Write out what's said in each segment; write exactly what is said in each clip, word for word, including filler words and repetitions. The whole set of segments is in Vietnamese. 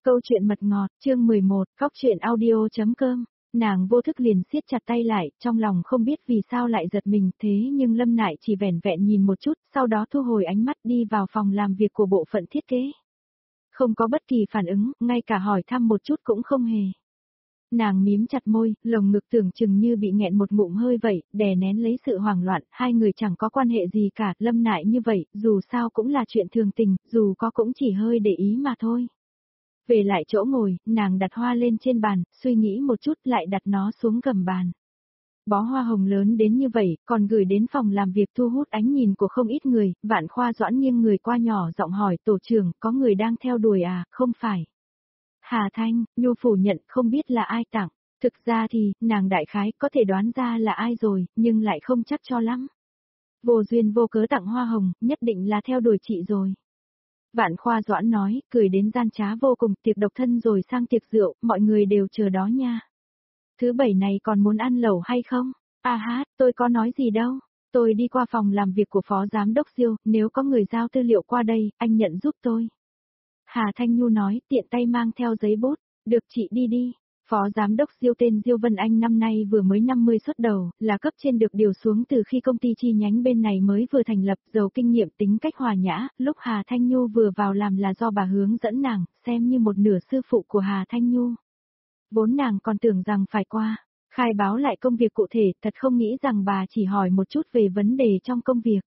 Câu chuyện mật ngọt, chương mười một, cóc truyện audio.com. Nàng vô thức liền siết chặt tay lại, trong lòng không biết vì sao lại giật mình, thế nhưng Lâm Nại chỉ vẻn vẹn nhìn một chút, sau đó thu hồi ánh mắt đi vào phòng làm việc của bộ phận thiết kế. Không có bất kỳ phản ứng, ngay cả hỏi thăm một chút cũng không hề. Nàng mím chặt môi, lồng ngực tưởng chừng như bị nghẹn một ngụm hơi vậy, đè nén lấy sự hoảng loạn, hai người chẳng có quan hệ gì cả, Lâm Nại như vậy, dù sao cũng là chuyện thường tình, dù có cũng chỉ hơi để ý mà thôi. Về lại chỗ ngồi, nàng đặt hoa lên trên bàn, suy nghĩ một chút lại đặt nó xuống gầm bàn. Bó hoa hồng lớn đến như vậy, còn gửi đến phòng làm việc thu hút ánh nhìn của không ít người, Vạn Khoa Doãn nghiêng người qua nhỏ giọng hỏi tổ trưởng, có người đang theo đuổi à, không phải. Hà Thanh, Nhu phủ nhận không biết là ai tặng, thực ra thì, nàng đại khái có thể đoán ra là ai rồi, nhưng lại không chắc cho lắm. Vô duyên vô cớ tặng hoa hồng, nhất định là theo đuổi chị rồi. Vạn Khoa Doãn nói, cười đến gian trá vô cùng, tiệc độc thân rồi sang tiệc rượu, mọi người đều chờ đó nha. Thứ bảy này còn muốn ăn lẩu hay không? À hát, tôi có nói gì đâu. Tôi đi qua phòng làm việc của Phó Giám đốc Diêu, nếu có người giao tư liệu qua đây, anh nhận giúp tôi. Hà Thanh Nhu nói, tiện tay mang theo giấy bút, được chị đi đi. Phó Giám đốc Diêu tên Diêu Vân Anh năm nay vừa mới năm mươi xuất đầu, là cấp trên được điều xuống từ khi công ty chi nhánh bên này mới vừa thành lập, giàu kinh nghiệm tính cách hòa nhã, lúc Hà Thanh Nhu vừa vào làm là do bà hướng dẫn nàng, xem như một nửa sư phụ của Hà Thanh Nhu. Vốn nàng còn tưởng rằng phải qua, khai báo lại công việc cụ thể, thật không nghĩ rằng bà chỉ hỏi một chút về vấn đề trong công việc.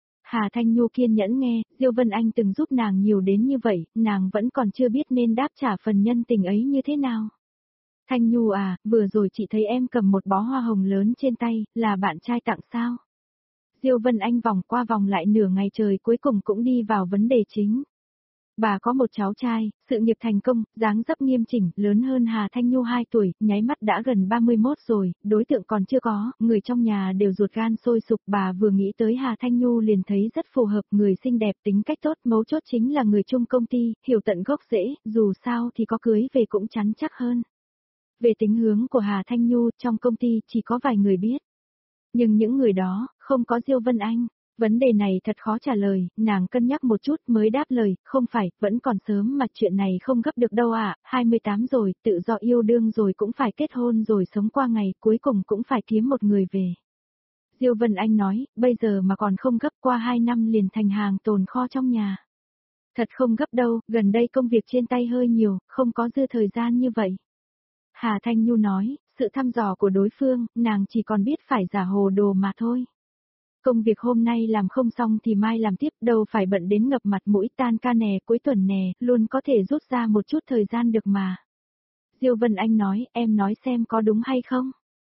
Hà Thanh Nhu kiên nhẫn nghe, Diêu Vân Anh từng giúp nàng nhiều đến như vậy, nàng vẫn còn chưa biết nên đáp trả phần nhân tình ấy như thế nào. Thanh Nhu à, vừa rồi chị thấy em cầm một bó hoa hồng lớn trên tay, là bạn trai tặng sao? Diêu Vân Anh vòng qua vòng lại nửa ngày trời cuối cùng cũng đi vào vấn đề chính. Bà có một cháu trai, sự nghiệp thành công, dáng dấp nghiêm chỉnh, lớn hơn Hà Thanh Nhu hai tuổi, nháy mắt đã gần ba mươi mốt rồi, đối tượng còn chưa có, người trong nhà đều ruột gan sôi sục, bà vừa nghĩ tới Hà Thanh Nhu liền thấy rất phù hợp, người xinh đẹp, tính cách tốt, mấu chốt chính là người chung công ty, hiểu tận gốc rễ, dù sao thì có cưới về cũng chắn chắc hơn. Về tính hướng của Hà Thanh Nhu, trong công ty chỉ có vài người biết. Nhưng những người đó, không có Diêu Vân Anh. Vấn đề này thật khó trả lời, nàng cân nhắc một chút mới đáp lời, không phải, vẫn còn sớm mà chuyện này không gấp được đâu ạ, à, hai mươi tám rồi, tự do yêu đương rồi cũng phải kết hôn rồi sống qua ngày, cuối cùng cũng phải kiếm một người về. Diêu Vân Anh nói, bây giờ mà còn không gấp, qua hai năm liền thành hàng tồn kho trong nhà. Thật không gấp đâu, gần đây công việc trên tay hơi nhiều, không có dư thời gian như vậy. Hà Thanh Nhu nói, sự thăm dò của đối phương, nàng chỉ còn biết phải giả hồ đồ mà thôi. Công việc hôm nay làm không xong thì mai làm tiếp, đâu phải bận đến ngập mặt mũi, tan ca nè, cuối tuần nè, luôn có thể rút ra một chút thời gian được mà. Diêu Vân Anh nói, em nói xem có đúng hay không?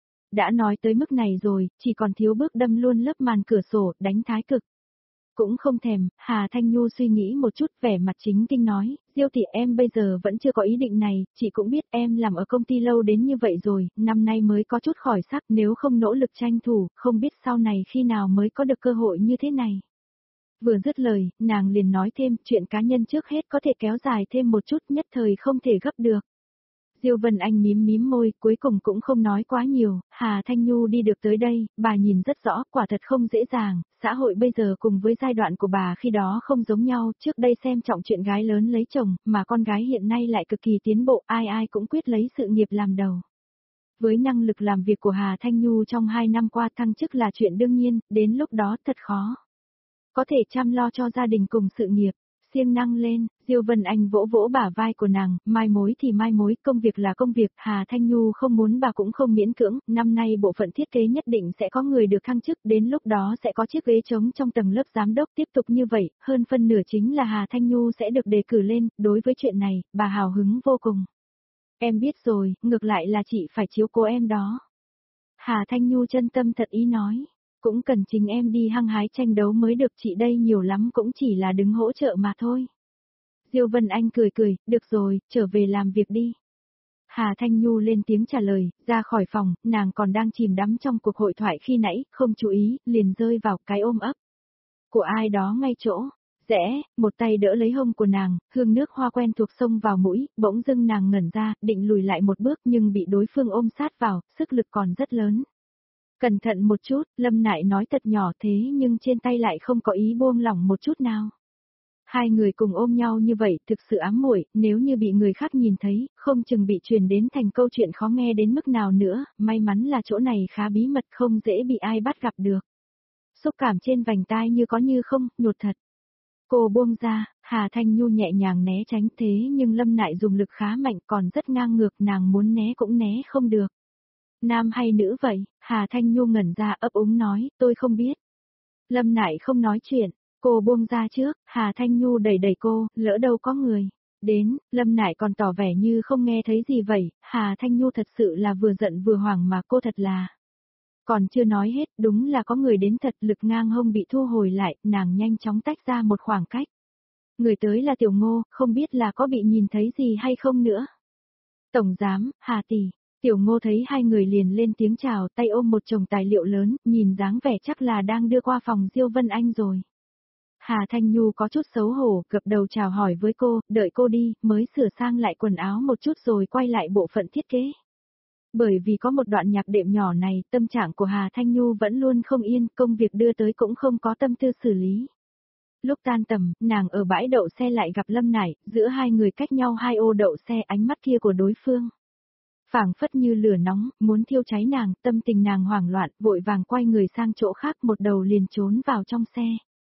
Đã nói tới mức này rồi, chỉ còn thiếu bước đâm luôn lớp màn cửa sổ, đánh thái cực. Cũng không thèm, Hà Thanh Nhu suy nghĩ một chút, vẻ mặt chính kinh nói, Diêu tỷ em bây giờ vẫn chưa có ý định này, chị cũng biết em làm ở công ty lâu đến như vậy rồi, năm nay mới có chút khỏi sắc, nếu không nỗ lực tranh thủ, không biết sau này khi nào mới có được cơ hội như thế này. Vừa dứt lời, nàng liền nói thêm, chuyện cá nhân trước hết có thể kéo dài thêm một chút, nhất thời không thể gấp được. Diêu Vân Anh mím mím môi, cuối cùng cũng không nói quá nhiều, Hà Thanh Nhu đi được tới đây, bà nhìn rất rõ, quả thật không dễ dàng, xã hội bây giờ cùng với giai đoạn của bà khi đó không giống nhau, trước đây xem trọng chuyện gái lớn lấy chồng, mà con gái hiện nay lại cực kỳ tiến bộ, ai ai cũng quyết lấy sự nghiệp làm đầu. Với năng lực làm việc của Hà Thanh Nhu trong hai năm qua thăng chức là chuyện đương nhiên, đến lúc đó thật khó. Có thể chăm lo cho gia đình cùng sự nghiệp. Siêng năng lên, Diêu Vân Anh vỗ vỗ bả vai của nàng, mai mối thì mai mối, công việc là công việc, Hà Thanh Nhu không muốn bà cũng không miễn cưỡng, năm nay bộ phận thiết kế nhất định sẽ có người được thăng chức, đến lúc đó sẽ có chiếc ghế trống trong tầng lớp giám đốc, tiếp tục như vậy, hơn phân nửa chính là Hà Thanh Nhu sẽ được đề cử lên, đối với chuyện này, bà hào hứng vô cùng. Em biết rồi, ngược lại là chị phải chiếu cố em đó. Hà Thanh Nhu chân tâm thật ý nói. Cũng cần chính em đi hăng hái tranh đấu mới được, chị đây nhiều lắm cũng chỉ là đứng hỗ trợ mà thôi. Diêu Vân Anh cười cười, được rồi, trở về làm việc đi. Hà Thanh Nhu lên tiếng trả lời, ra khỏi phòng, nàng còn đang chìm đắm trong cuộc hội thoại khi nãy, không chú ý, liền rơi vào cái ôm ấp của ai đó ngay chỗ. Rẽ, một tay đỡ lấy hông của nàng, hương nước hoa quen thuộc xông vào mũi, bỗng dưng nàng ngẩn ra, định lùi lại một bước nhưng bị đối phương ôm sát vào, sức lực còn rất lớn. Cẩn thận một chút, Lâm Nại nói thật nhỏ thế nhưng trên tay lại không có ý buông lỏng một chút nào. Hai người cùng ôm nhau như vậy thực sự ám muội, nếu như bị người khác nhìn thấy, không chừng bị truyền đến thành câu chuyện khó nghe đến mức nào nữa, may mắn là chỗ này khá bí mật không dễ bị ai bắt gặp được. Xúc cảm trên vành tai như có như không, nhột thật. Cô buông ra, Hà Thanh Nhu nhẹ nhàng né tránh thế nhưng Lâm Nại dùng lực khá mạnh còn rất ngang ngược nàng muốn né cũng né không được. Nam hay nữ vậy? Hà Thanh Nhu ngẩn ra ấp úng nói, tôi không biết. Lâm Nại không nói chuyện, cô buông ra trước, Hà Thanh Nhu đẩy đẩy cô, lỡ đâu có người. Đến, Lâm Nại còn tỏ vẻ như không nghe thấy gì vậy, Hà Thanh Nhu thật sự là vừa giận vừa hoảng mà cô thật là. Còn chưa nói hết, đúng là có người đến thật, lực ngang hông bị thu hồi lại, nàng nhanh chóng tách ra một khoảng cách. Người tới là Tiểu Ngô, không biết là có bị nhìn thấy gì hay không nữa. Tổng giám, Hà tỷ. Tiểu Ngô thấy hai người liền lên tiếng chào, tay ôm một chồng tài liệu lớn, nhìn dáng vẻ chắc là đang đưa qua phòng Diêu Vân Anh rồi. Hà Thanh Nhu có chút xấu hổ, gập đầu chào hỏi với cô, đợi cô đi, mới sửa sang lại quần áo một chút rồi quay lại bộ phận thiết kế. Bởi vì có một đoạn nhạc đệm nhỏ này, tâm trạng của Hà Thanh Nhu vẫn luôn không yên, công việc đưa tới cũng không có tâm tư xử lý. Lúc tan tầm, nàng ở bãi đậu xe lại gặp Lâm Nải, giữa hai người cách nhau hai ô đậu xe, ánh mắt kia của đối phương. Phảng phất như lửa nóng, muốn thiêu cháy nàng, tâm tình nàng hoảng loạn, vội vàng quay người sang chỗ khác một đầu liền trốn vào trong xe.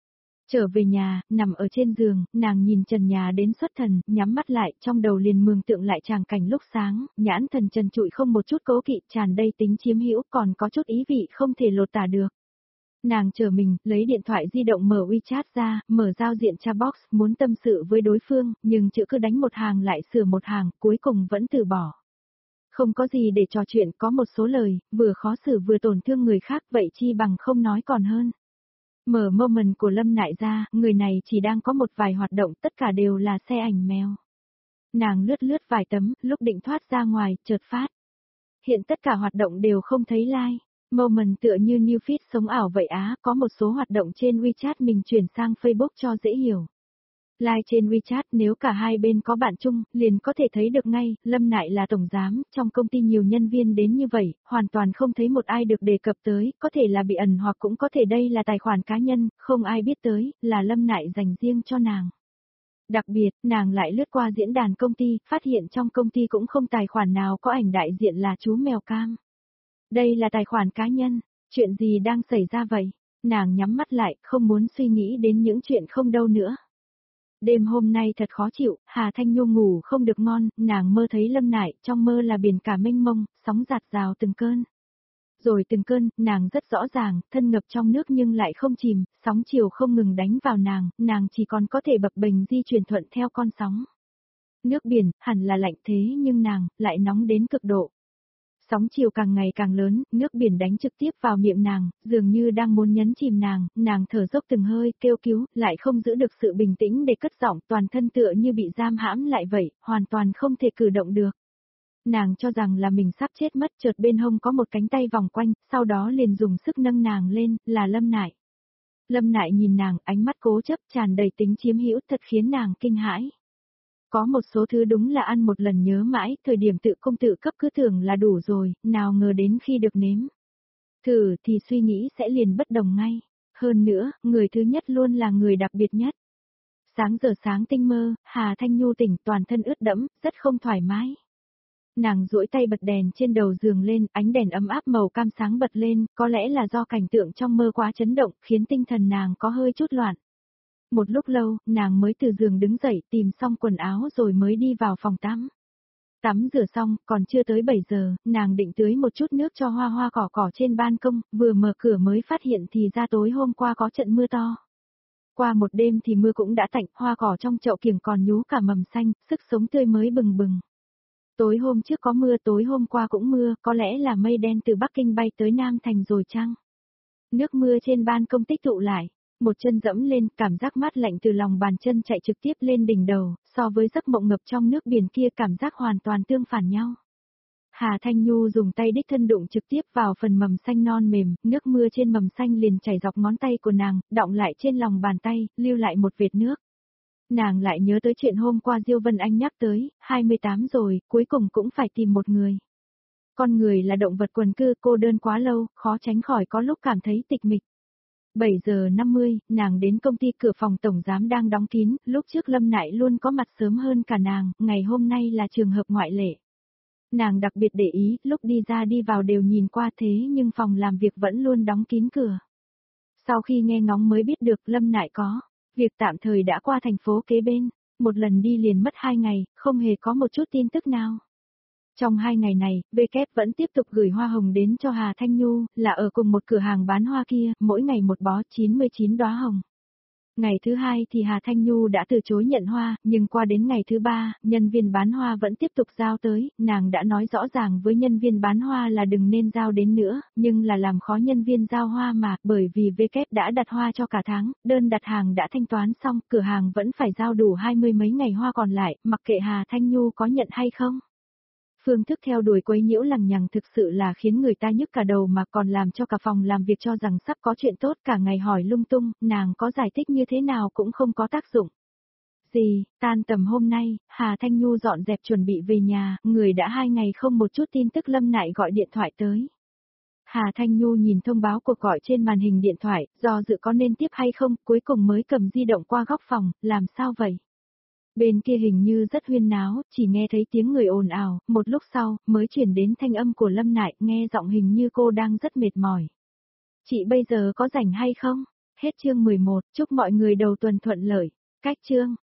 Trở về nhà, nằm ở trên giường, nàng nhìn trần nhà đến xuất thần, nhắm mắt lại, trong đầu liền mường tượng lại tràng cảnh lúc sáng, nhãn thần trần trụi không một chút cố kỵ, tràn đầy tính chiếm hữu, còn có chút ý vị không thể lột tả được. Nàng chờ mình, lấy điện thoại di động mở WeChat ra, mở giao diện chat box, muốn tâm sự với đối phương, nhưng chữ cứ đánh một hàng lại sửa một hàng, cuối cùng vẫn từ bỏ. Không có gì để trò chuyện, có một số lời, vừa khó xử vừa tổn thương người khác, vậy chi bằng không nói còn hơn. Mở moment của Lâm Nại ra, người này chỉ đang có một vài hoạt động, tất cả đều là xe ảnh mèo. Nàng lướt lướt vài tấm, lúc định thoát ra ngoài, chợt phát. Hiện tất cả hoạt động đều không thấy like. Moment tựa như new feed sống ảo vậy á, có một số hoạt động trên WeChat mình chuyển sang Facebook cho dễ hiểu. Like trên WeChat nếu cả hai bên có bạn chung, liền có thể thấy được ngay, Lâm Nại là tổng giám, trong công ty nhiều nhân viên đến như vậy, hoàn toàn không thấy một ai được đề cập tới, có thể là bị ẩn hoặc cũng có thể đây là tài khoản cá nhân, không ai biết tới, là Lâm Nại dành riêng cho nàng. Đặc biệt, nàng lại lướt qua diễn đàn công ty, phát hiện trong công ty cũng không tài khoản nào có ảnh đại diện là chú mèo cam. Đây là tài khoản cá nhân, chuyện gì đang xảy ra vậy? Nàng nhắm mắt lại, không muốn suy nghĩ đến những chuyện không đâu nữa. Đêm hôm nay thật khó chịu, Hà Thanh Nhu ngủ không được ngon, nàng mơ thấy Lâm Nại, trong mơ là biển cả mênh mông, sóng giạt rào từng cơn. Rồi từng cơn, nàng rất rõ ràng, thân ngập trong nước nhưng lại không chìm, sóng chiều không ngừng đánh vào nàng, nàng chỉ còn có thể bập bềnh di chuyển thuận theo con sóng. Nước biển, hẳn là lạnh thế nhưng nàng, lại nóng đến cực độ. Sóng chiều càng ngày càng lớn, nước biển đánh trực tiếp vào miệng nàng, dường như đang muốn nhấn chìm nàng, nàng thở dốc từng hơi, kêu cứu, lại không giữ được sự bình tĩnh để cất giọng, toàn thân tựa như bị giam hãm lại vậy, hoàn toàn không thể cử động được. Nàng cho rằng là mình sắp chết mất, chợt bên hông có một cánh tay vòng quanh, sau đó liền dùng sức nâng nàng lên, là Lâm Nại. Lâm Nại nhìn nàng, ánh mắt cố chấp, tràn đầy tính chiếm hữu, thật khiến nàng kinh hãi. Có một số thứ đúng là ăn một lần nhớ mãi, thời điểm tự công tự cấp cứ tưởng là đủ rồi, nào ngờ đến khi được nếm. Thử thì suy nghĩ sẽ liền bất đồng ngay. Hơn nữa, người thứ nhất luôn là người đặc biệt nhất. Sáng giờ sáng tinh mơ, Hà Thanh Nhu tỉnh toàn thân ướt đẫm, rất không thoải mái. Nàng duỗi tay bật đèn trên đầu giường lên, ánh đèn ấm áp màu cam sáng bật lên, có lẽ là do cảnh tượng trong mơ quá chấn động, khiến tinh thần nàng có hơi chút loạn. Một lúc lâu, nàng mới từ giường đứng dậy tìm xong quần áo rồi mới đi vào phòng tắm. Tắm rửa xong, còn chưa tới bảy giờ, nàng định tưới một chút nước cho hoa hoa cỏ cỏ trên ban công, vừa mở cửa mới phát hiện thì ra tối hôm qua có trận mưa to. Qua một đêm thì mưa cũng đã tạnh, hoa cỏ trong chậu kiểng còn nhú cả mầm xanh, sức sống tươi mới bừng bừng. Tối hôm trước có mưa, tối hôm qua cũng mưa, có lẽ là mây đen từ Bắc Kinh bay tới Nam Thành rồi chăng? Nước mưa trên ban công tích tụ lại. Một chân dẫm lên, cảm giác mát lạnh từ lòng bàn chân chạy trực tiếp lên đỉnh đầu, so với giấc mộng ngập trong nước biển kia cảm giác hoàn toàn tương phản nhau. Hà Thanh Nhu dùng tay đích thân đụng trực tiếp vào phần mầm xanh non mềm, nước mưa trên mầm xanh liền chảy dọc ngón tay của nàng, đọng lại trên lòng bàn tay, lưu lại một vệt nước. Nàng lại nhớ tới chuyện hôm qua Diêu Vân Anh nhắc tới, hai mươi tám rồi, cuối cùng cũng phải tìm một người. Con người là động vật quần cư, cô đơn quá lâu, khó tránh khỏi có lúc cảm thấy tịch mịch. bảy giờ năm mươi, nàng đến công ty, cửa phòng tổng giám đang đóng kín, lúc trước Lâm Nại luôn có mặt sớm hơn cả nàng, ngày hôm nay là trường hợp ngoại lệ. Nàng đặc biệt để ý, lúc đi ra đi vào đều nhìn qua thế nhưng phòng làm việc vẫn luôn đóng kín cửa. Sau khi nghe ngóng mới biết được Lâm Nại có việc tạm thời đã qua thành phố kế bên, một lần đi liền mất hai ngày, không hề có một chút tin tức nào. Trong hai ngày này, vê kép vẫn tiếp tục gửi hoa hồng đến cho Hà Thanh Nhu, là ở cùng một cửa hàng bán hoa kia, mỗi ngày một bó chín mươi chín đóa hồng. Ngày thứ hai thì Hà Thanh Nhu đã từ chối nhận hoa, nhưng qua đến ngày thứ ba, nhân viên bán hoa vẫn tiếp tục giao tới, nàng đã nói rõ ràng với nhân viên bán hoa là đừng nên giao đến nữa, nhưng là làm khó nhân viên giao hoa mà, bởi vì vê kép đã đặt hoa cho cả tháng, đơn đặt hàng đã thanh toán xong, cửa hàng vẫn phải giao đủ hai mươi mấy ngày hoa còn lại, mặc kệ Hà Thanh Nhu có nhận hay không. Phương thức theo đuổi quấy nhiễu lằng nhằng thực sự là khiến người ta nhức cả đầu mà còn làm cho cả phòng làm việc cho rằng sắp có chuyện tốt, cả ngày hỏi lung tung, nàng có giải thích như thế nào cũng không có tác dụng. Gì, tan tầm hôm nay, Hà Thanh Nhu dọn dẹp chuẩn bị về nhà, người đã hai ngày không một chút tin tức Lâm Nại gọi điện thoại tới. Hà Thanh Nhu nhìn thông báo cuộc gọi trên màn hình điện thoại, do dự có nên tiếp hay không, cuối cùng mới cầm di động qua góc phòng, làm sao vậy? Bên kia hình như rất huyên náo, chỉ nghe thấy tiếng người ồn ào, một lúc sau, mới chuyển đến thanh âm của Lâm Nại, nghe giọng hình như cô đang rất mệt mỏi. Chị bây giờ có rảnh hay không? Hết chương mười một, chúc mọi người đầu tuần thuận lợi. Cách chương.